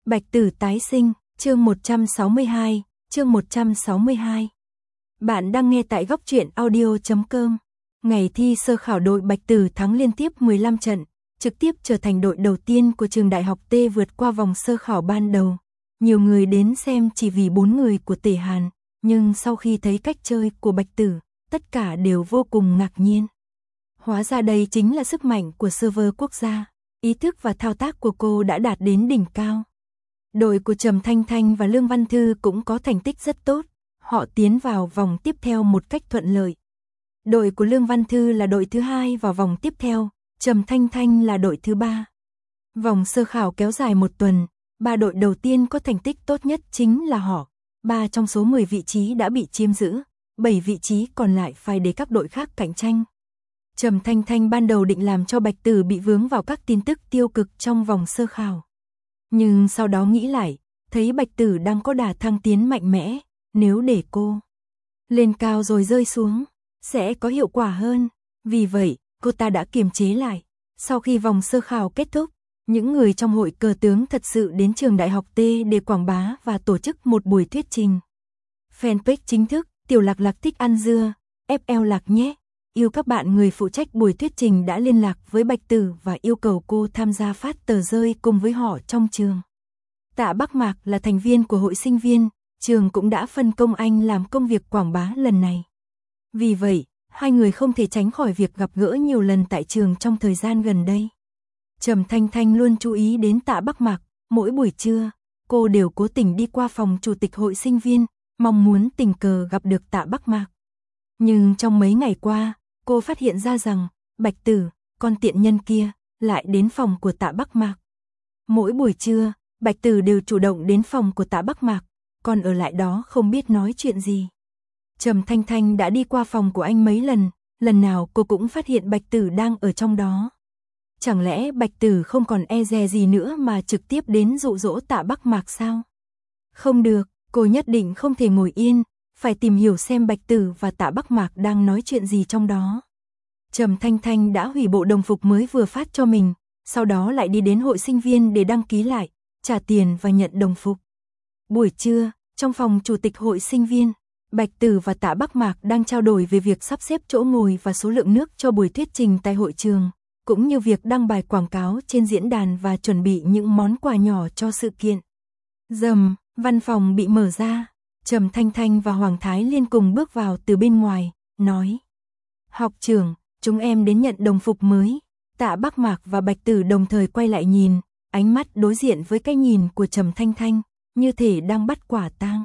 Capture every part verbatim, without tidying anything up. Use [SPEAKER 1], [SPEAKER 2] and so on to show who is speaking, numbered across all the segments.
[SPEAKER 1] Bạch Tử tái sinh, chương một trăm sáu mươi hai, chương một trăm sáu mươi hai. Bạn đang nghe tại góc truyện audio chấm com. Ngày thi sơ khảo đội Bạch Tử thắng liên tiếp mười lăm trận, trực tiếp trở thành đội đầu tiên của trường đại học T vượt qua vòng sơ khảo ban đầu. Nhiều người đến xem chỉ vì bốn người của Tề Hàn, nhưng sau khi thấy cách chơi của Bạch Tử, tất cả đều vô cùng ngạc nhiên. Hóa ra đây chính là sức mạnh của server quốc gia, ý thức và thao tác của cô đã đạt đến đỉnh cao. Đội của Trầm Thanh Thanh và Lương Văn Thư cũng có thành tích rất tốt, họ tiến vào vòng tiếp theo một cách thuận lợi. Đội của Lương Văn Thư là đội thứ hai vào vòng tiếp theo, Trầm Thanh Thanh là đội thứ ba. Vòng sơ khảo kéo dài một tuần, ba đội đầu tiên có thành tích tốt nhất chính là họ. Ba trong số mười vị trí đã bị chiếm giữ, bảy vị trí còn lại phải để các đội khác cạnh tranh. Trầm Thanh Thanh ban đầu định làm cho Bạch Tử bị vướng vào các tin tức tiêu cực trong vòng sơ khảo. Nhưng sau đó nghĩ lại, thấy Bạch Tử đang có đà thăng tiến mạnh mẽ, nếu để cô lên cao rồi rơi xuống, sẽ có hiệu quả hơn. Vì vậy, cô ta đã kiềm chế lại. Sau khi vòng sơ khảo kết thúc, những người trong hội cờ tướng thật sự đến trường đại học T để quảng bá và tổ chức một buổi thuyết trình. Fanpage chính thức, Tiểu Lạc Lạc thích ăn dưa, ép lờ Lạc nhé. Yêu các bạn người phụ trách buổi thuyết trình đã liên lạc với Bạch Tử và yêu cầu cô tham gia phát tờ rơi cùng với họ trong trường. Tạ Bắc Mạc là thành viên của hội sinh viên, trường cũng đã phân công anh làm công việc quảng bá lần này. Vì vậy, hai người không thể tránh khỏi việc gặp gỡ nhiều lần tại trường trong thời gian gần đây. Trầm Thanh Thanh luôn chú ý đến Tạ Bắc Mạc, mỗi buổi trưa, cô đều cố tình đi qua phòng chủ tịch hội sinh viên, mong muốn tình cờ gặp được Tạ Bắc Mạc. Nhưng trong mấy ngày qua, cô phát hiện ra rằng, Bạch Tử, con tiện nhân kia, lại đến phòng của Tạ Bắc Mạc. Mỗi buổi trưa, Bạch Tử đều chủ động đến phòng của Tạ Bắc Mạc, còn ở lại đó không biết nói chuyện gì. Trầm Thanh Thanh đã đi qua phòng của anh mấy lần, lần nào cô cũng phát hiện Bạch Tử đang ở trong đó. Chẳng lẽ Bạch Tử không còn e dè gì nữa mà trực tiếp đến dụ dỗ Tạ Bắc Mạc sao? Không được, cô nhất định không thể ngồi yên, phải tìm hiểu xem Bạch Tử và Tạ Bắc Mạc đang nói chuyện gì trong đó. Trầm Thanh Thanh đã hủy bộ đồng phục mới vừa phát cho mình, sau đó lại đi đến hội sinh viên để đăng ký lại, trả tiền và nhận đồng phục. Buổi trưa, trong phòng chủ tịch hội sinh viên, Bạch Tử và Tạ Bắc Mạc đang trao đổi về việc sắp xếp chỗ ngồi và số lượng nước cho buổi thuyết trình tại hội trường, cũng như việc đăng bài quảng cáo trên diễn đàn và chuẩn bị những món quà nhỏ cho sự kiện. Rầm, văn phòng bị mở ra. Trầm Thanh Thanh và Hoàng Thái Liên cùng bước vào từ bên ngoài, nói: "Học trưởng, chúng em đến nhận đồng phục mới." Tạ Bắc Mạc và Bạch Tử đồng thời quay lại nhìn, ánh mắt đối diện với cái nhìn của Trầm Thanh Thanh, như thể đang bắt quả tang.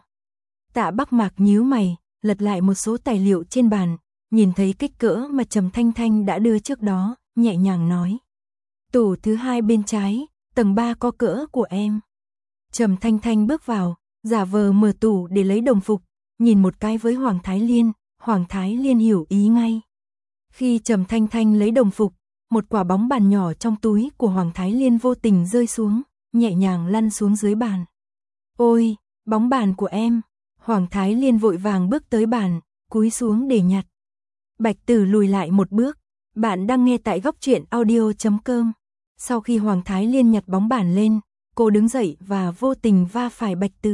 [SPEAKER 1] Tạ Bắc Mạc nhíu mày, lật lại một số tài liệu trên bàn, nhìn thấy kích cỡ mà Trầm Thanh Thanh đã đưa trước đó, nhẹ nhàng nói: "Tủ thứ hai bên trái, tầng ba có cỡ của em." Trầm Thanh Thanh bước vào, giả vờ mở tủ để lấy đồng phục, nhìn một cái với Hoàng Thái Liên, Hoàng Thái Liên hiểu ý ngay. Khi Trầm Thanh Thanh lấy đồng phục, một quả bóng bàn nhỏ trong túi của Hoàng Thái Liên vô tình rơi xuống, nhẹ nhàng lăn xuống dưới bàn. "Ôi, bóng bàn của em." Hoàng Thái Liên vội vàng bước tới bàn, cúi xuống để nhặt. Bạch Tử lùi lại một bước. Bạn đang nghe tại góc truyện audio chấm com. Sau khi Hoàng Thái Liên nhặt bóng bàn lên, cô đứng dậy và vô tình va phải Bạch Tử.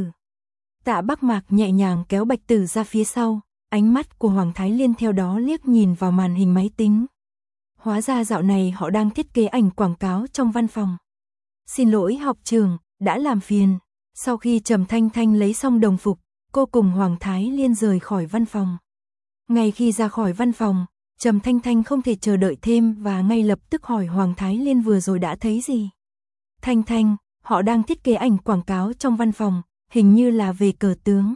[SPEAKER 1] Tạ Bắc Mạc nhẹ nhàng kéo Bạch Tử ra phía sau, ánh mắt của Hoàng Thái Liên theo đó liếc nhìn vào màn hình máy tính. Hóa ra dạo này họ đang thiết kế ảnh quảng cáo trong văn phòng. "Xin lỗi học trưởng, đã làm phiền." Sau khi Trầm Thanh Thanh lấy xong đồng phục, cô cùng Hoàng Thái Liên rời khỏi văn phòng. Ngay khi ra khỏi văn phòng, Trầm Thanh Thanh không thể chờ đợi thêm và ngay lập tức hỏi Hoàng Thái Liên vừa rồi đã thấy gì. "Thanh Thanh, họ đang thiết kế ảnh quảng cáo trong văn phòng, hình như là về cờ tướng."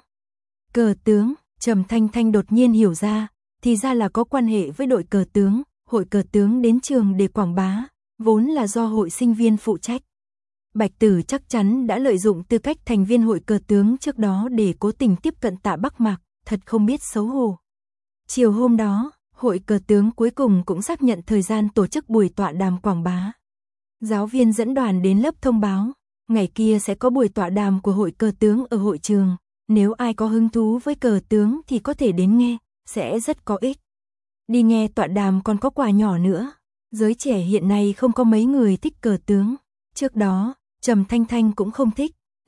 [SPEAKER 1] Cờ tướng, Trầm Thanh Thanh đột nhiên hiểu ra, thì ra là có quan hệ với đội cờ tướng, hội cờ tướng đến trường để quảng bá, vốn là do hội sinh viên phụ trách. Bạch Tử chắc chắn đã lợi dụng tư cách thành viên hội cờ tướng trước đó để cố tình tiếp cận Tạ Bắc Mạc, thật không biết xấu hổ. Chiều hôm đó, hội cờ tướng cuối cùng cũng xác nhận thời gian tổ chức buổi tọa đàm quảng bá. Giáo viên dẫn đoàn đến lớp thông báo, ngày kia sẽ có buổi tọa đàm của hội cờ tướng ở hội trường, nếu ai có hứng thú với cờ tướng thì có thể đến nghe, sẽ rất có ích. Đi nghe tọa đàm còn có quà nhỏ nữa. Giới trẻ hiện nay không có mấy người thích cờ tướng. Trước đó, Trầm Thanh Thanh cũng không thích,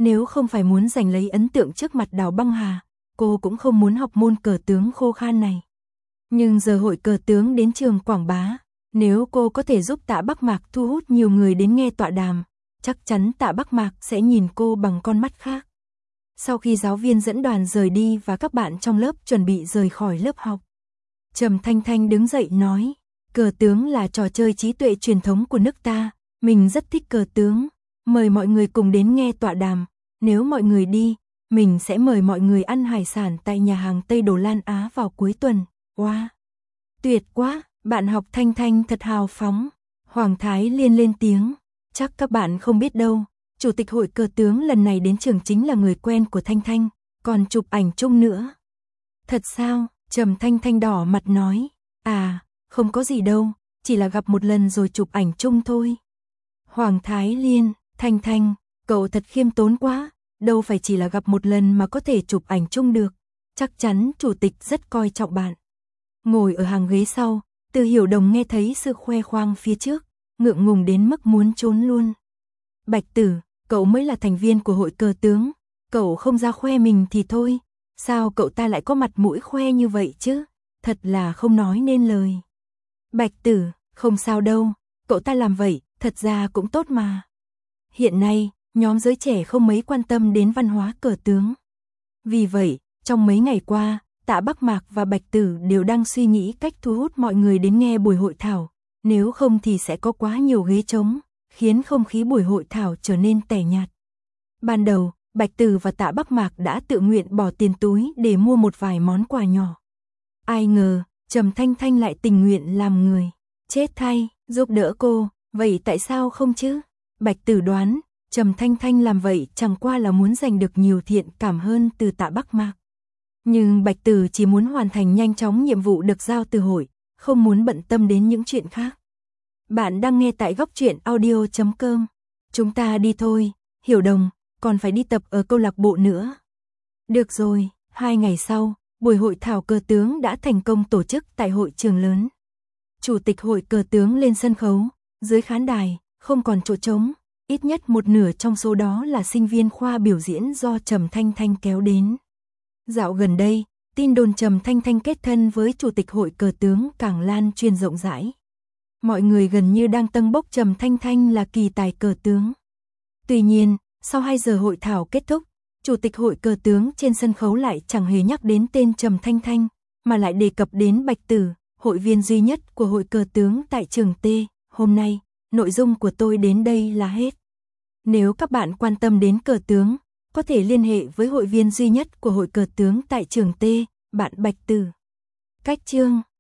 [SPEAKER 1] Nếu không phải muốn giành lấy ấn tượng trước mặt Đào Băng Hà, cô cũng không muốn học môn cờ tướng khô khan này. Nhưng giờ hội cờ tướng đến trường quảng bá, nếu cô có thể giúp Tạ Bắc Mạc thu hút nhiều người đến nghe tọa đàm, chắc chắn Tạ Bắc Mạc sẽ nhìn cô bằng con mắt khác. Sau khi giáo viên dẫn đoàn rời đi và các bạn trong lớp chuẩn bị rời khỏi lớp học, Trầm Thanh Thanh đứng dậy nói, cờ tướng là trò chơi trí tuệ truyền thống của nước ta, mình rất thích cờ tướng, mời mọi người cùng đến nghe tọa đàm, nếu mọi người đi, mình sẽ mời mọi người ăn hải sản tại nhà hàng Tây Đồ Lan Á vào cuối tuần. Wow! Tuyệt quá, bạn học Thanh Thanh thật hào phóng. Hoàng Thái Liên lên tiếng, chắc các bạn không biết đâu, chủ tịch hội cờ tướng lần này đến trường chính là người quen của Thanh Thanh, còn chụp ảnh chung nữa. Thật sao? Trầm Thanh Thanh đỏ mặt nói, à, không có gì đâu, chỉ là gặp một lần rồi chụp ảnh chung thôi. Hoàng Thái Liên, Thanh Thanh, cậu thật khiêm tốn quá, đâu phải chỉ là gặp một lần mà có thể chụp ảnh chung được, chắc chắn chủ tịch rất coi trọng bạn. Ngồi ở hàng ghế sau, Từ Hiểu Đồng nghe thấy sự khoe khoang phía trước, ngượng ngùng đến mức muốn trốn luôn. Bạch Tử, cậu mới là thành viên của hội cờ tướng, cậu không ra khoe mình thì thôi, sao cậu ta lại có mặt mũi khoe như vậy chứ, thật là không nói nên lời. Bạch Tử, không sao đâu, cậu ta làm vậy, thật ra cũng tốt mà. Hiện nay, nhóm giới trẻ không mấy quan tâm đến văn hóa cờ tướng. Vì vậy, trong mấy ngày qua, Tạ Bắc Mạc và Bạch Tử đều đang suy nghĩ cách thu hút mọi người đến nghe buổi hội thảo, nếu không thì sẽ có quá nhiều ghế trống, khiến không khí buổi hội thảo trở nên tẻ nhạt. Ban đầu, Bạch Tử và Tạ Bắc Mạc đã tự nguyện bỏ tiền túi để mua một vài món quà nhỏ. Ai ngờ, Trầm Thanh Thanh lại tình nguyện làm người. Chết thay, giúp đỡ cô, vậy tại sao không chứ? Bạch Tử đoán, Trầm Thanh Thanh làm vậy chẳng qua là muốn giành được nhiều thiện cảm hơn từ Tạ Bắc Mạc. Nhưng Bạch Tử chỉ muốn hoàn thành nhanh chóng nhiệm vụ được giao từ hội, không muốn bận tâm đến những chuyện khác. Bạn đang nghe tại góc truyện audio chấm com. Chúng ta đi thôi, Hiểu Đồng, còn phải đi tập ở câu lạc bộ nữa. Được rồi, hai ngày sau, buổi hội thảo cờ tướng đã thành công tổ chức tại hội trường lớn. Chủ tịch hội cờ tướng lên sân khấu, dưới khán đài, không còn chỗ trống, ít nhất một nửa trong số đó là sinh viên khoa biểu diễn do Trầm Thanh Thanh kéo đến. Dạo gần đây, tin đồn Trầm Thanh Thanh kết thân với chủ tịch hội cờ tướng càng lan truyền rộng rãi. Mọi người gần như đang tâng bốc Trầm Thanh Thanh là kỳ tài cờ tướng. Tuy nhiên, sau hai giờ hội thảo kết thúc, chủ tịch hội cờ tướng trên sân khấu lại chẳng hề nhắc đến tên Trầm Thanh Thanh, mà lại đề cập đến Bạch Tử, hội viên duy nhất của hội cờ tướng tại trường T. Hôm nay, nội dung của tôi đến đây là hết. Nếu các bạn quan tâm đến cờ tướng, có thể liên hệ với hội viên duy nhất của hội cờ tướng tại trường T, bạn Bạch Tử. Cách chương